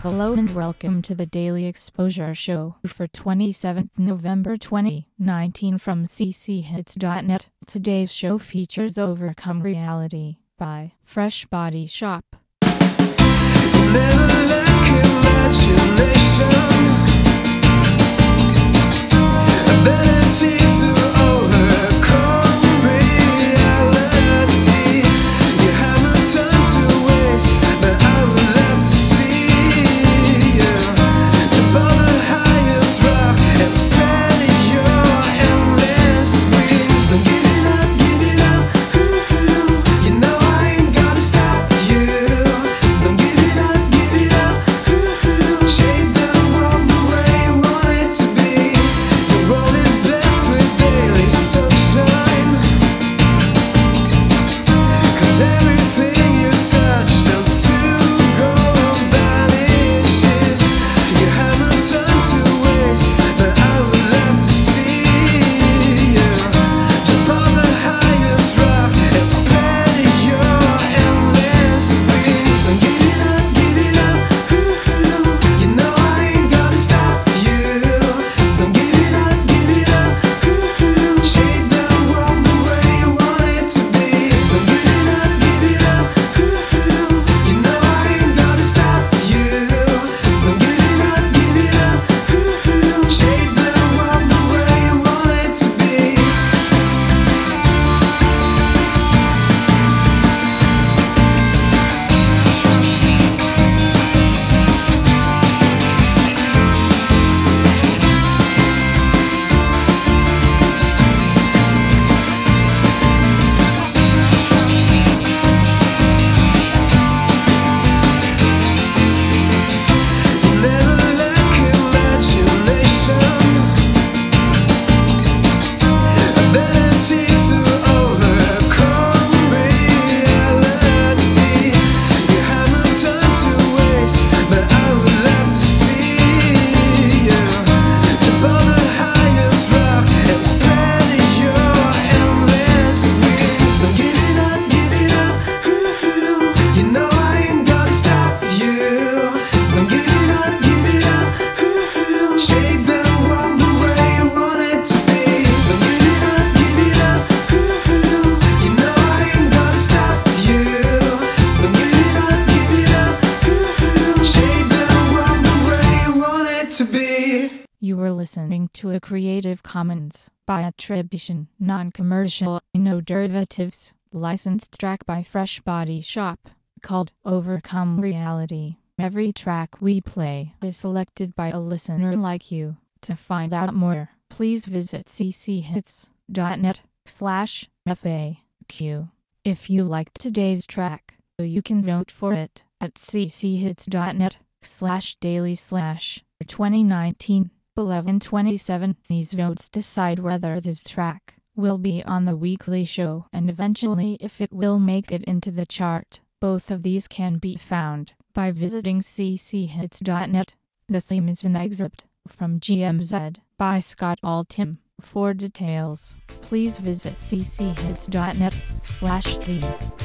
Hello and welcome to the Daily Exposure Show for 27th November 2019 from cchits.net. Today's show features Overcome Reality by Fresh Body Shop. You were listening to a Creative Commons by attribution, non-commercial, no derivatives, licensed track by Fresh Body Shop, called Overcome Reality. Every track we play is selected by a listener like you. To find out more, please visit cchits.net/FAQ. If you liked today's track, you can vote for it at cchits.net/daily/2019. 11/27. These votes decide whether this track will be on the weekly show and eventually if it will make it into the chart. Both of these can be found by visiting cchits.net. The theme is an excerpt from GMZ by Scott Altham. For details, please visit cchits.net/theme.